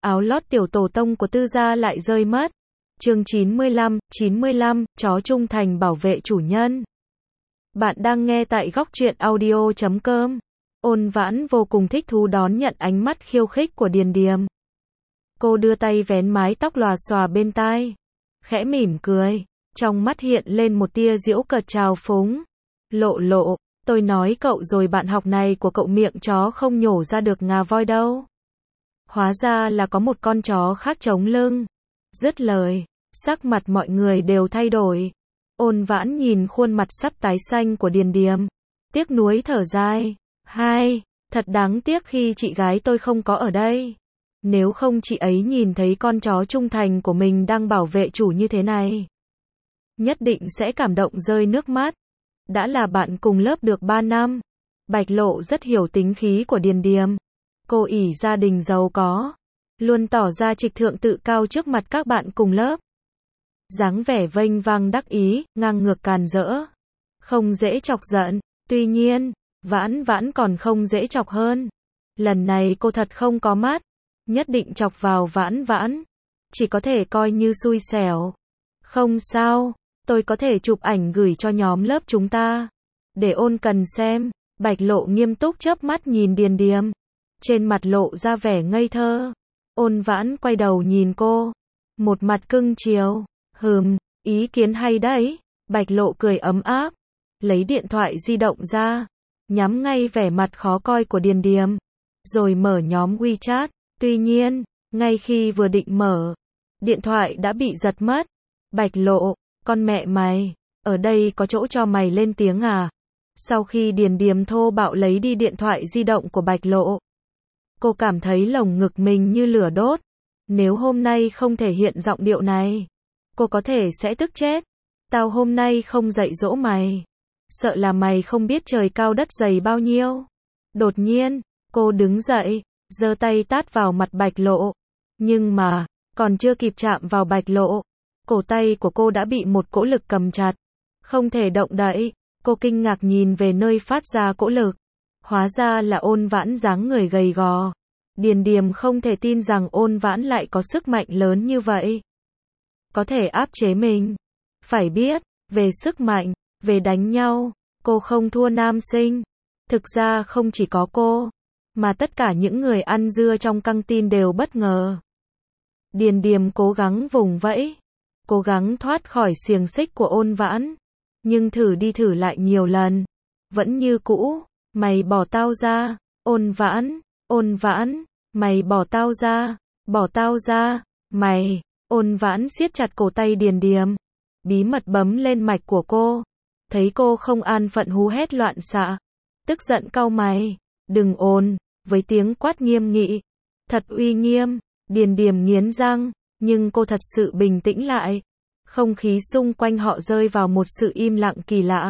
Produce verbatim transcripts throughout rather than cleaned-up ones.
áo lót tiểu tổ tông của Tư gia lại rơi mất. Chương chín mươi lăm, chín mươi lăm, chó trung thành bảo vệ chủ nhân. Bạn đang nghe tại góc truyện audio chấm com. Ôn Vãn vô cùng thích thú đón nhận ánh mắt khiêu khích của Điền Điềm. Cô đưa tay vén mái tóc lòa xòa bên tai, khẽ mỉm cười, trong mắt hiện lên một tia giễu cợt trào phúng. Lộ Lộ, tôi nói cậu rồi, bạn học này của cậu miệng chó không nhổ ra được ngà voi đâu. Hóa ra là có một con chó khác chống lưng. Dứt lời, sắc mặt mọi người đều thay đổi. Ôn Vãn nhìn khuôn mặt sắp tái xanh của Điền Điềm, tiếc nuối thở dài. Hai, thật đáng tiếc khi chị gái tôi không có ở đây. Nếu không chị ấy nhìn thấy con chó trung thành của mình đang bảo vệ chủ như thế này, nhất định sẽ cảm động rơi nước mắt. Đã là bạn cùng lớp được ba năm, Bạch Lộ rất hiểu tính khí của Điền Điềm. Cô ỷ gia đình giàu có, luôn tỏ ra trịch thượng tự cao trước mặt các bạn cùng lớp. Dáng vẻ vênh vang đắc ý, ngang ngược càn rỡ, không dễ chọc giận. Tuy nhiên, Vãn Vãn còn không dễ chọc hơn. Lần này cô thật không có mắt, nhất định chọc vào Vãn Vãn, chỉ có thể coi như xui xẻo. Không sao, tôi có thể chụp ảnh gửi cho nhóm lớp chúng ta, để Ôn Cần xem. Bạch Lộ nghiêm túc chớp mắt nhìn Điền Điềm, trên mặt lộ ra vẻ ngây thơ. Ôn Vãn quay đầu nhìn cô, một mặt cưng chiều. Hừm, ý kiến hay đấy. Bạch Lộ cười ấm áp, lấy điện thoại di động ra, nhắm ngay vẻ mặt khó coi của Điền Điềm, rồi mở nhóm WeChat. Tuy nhiên, ngay khi vừa định mở, điện thoại đã bị giật mất. Bạch Lộ, con mẹ mày, ở đây có chỗ cho mày lên tiếng à? Sau khi Điền Điềm thô bạo lấy đi điện thoại di động của Bạch Lộ, cô cảm thấy lồng ngực mình như lửa đốt. Nếu hôm nay không thể hiện giọng điệu này, cô có thể sẽ tức chết. Tao hôm nay không dạy dỗ mày, sợ là mày không biết trời cao đất dày bao nhiêu. Đột nhiên, cô đứng dậy, giơ tay tát vào mặt Bạch Lộ. Nhưng mà, còn chưa kịp chạm vào Bạch Lộ, cổ tay của cô đã bị một cỗ lực cầm chặt, không thể động đậy. Cô kinh ngạc nhìn về nơi phát ra cỗ lực, hóa ra là Ôn Vãn dáng người gầy gò. Điền Điềm không thể tin rằng Ôn Vãn lại có sức mạnh lớn như vậy, có thể áp chế mình. Phải biết, về sức mạnh, về đánh nhau, cô không thua nam sinh. Thực ra không chỉ có cô, mà tất cả những người ăn dưa trong căng tin đều bất ngờ. Điền Điềm cố gắng vùng vẫy, cố gắng thoát khỏi xiềng xích của Ôn Vãn, nhưng thử đi thử lại nhiều lần, vẫn như cũ. Mày bỏ tao ra, Ôn Vãn, Ôn Vãn, mày bỏ tao ra, bỏ tao ra, mày. Ôn Vãn siết chặt cổ tay Điền Điềm, bí mật bấm lên mạch của cô. Thấy cô không an phận hú hét loạn xạ, tức giận cau mày. Đừng ồn, với tiếng quát nghiêm nghị, thật uy nghiêm. Điền Điềm nghiến răng, nhưng cô thật sự bình tĩnh lại. Không khí xung quanh họ rơi vào một sự im lặng kỳ lạ.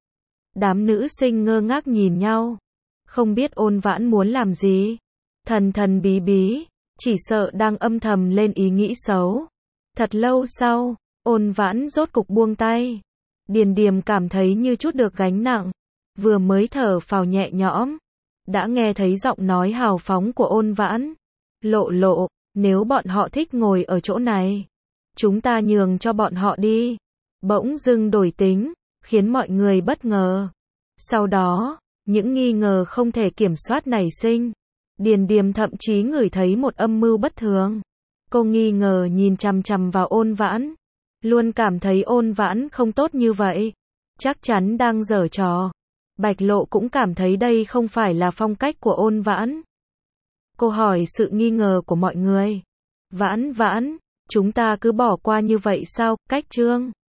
Đám nữ sinh ngơ ngác nhìn nhau, không biết Ôn Vãn muốn làm gì. Thần thần bí bí, chỉ sợ đang âm thầm lên ý nghĩ xấu. Thật lâu sau, Ôn Vãn rốt cục buông tay. Điền Điềm cảm thấy như chút được gánh nặng, vừa mới thở phào nhẹ nhõm, đã nghe thấy giọng nói hào phóng của Ôn Vãn. Lộ Lộ, nếu bọn họ thích ngồi ở chỗ này, chúng ta nhường cho bọn họ đi. Bỗng dưng đổi tính, khiến mọi người bất ngờ. Sau đó, những nghi ngờ không thể kiểm soát nảy sinh. Điền Điềm thậm chí ngửi thấy một âm mưu bất thường. Cô nghi ngờ nhìn chằm chằm vào Ôn Vãn, luôn cảm thấy Ôn Vãn không tốt như vậy, chắc chắn đang giở trò. Bạch Lộ cũng cảm thấy đây không phải là phong cách của Ôn Vãn. Cô hỏi sự nghi ngờ của mọi người. Vãn Vãn, chúng ta cứ bỏ qua như vậy sao? Cách chương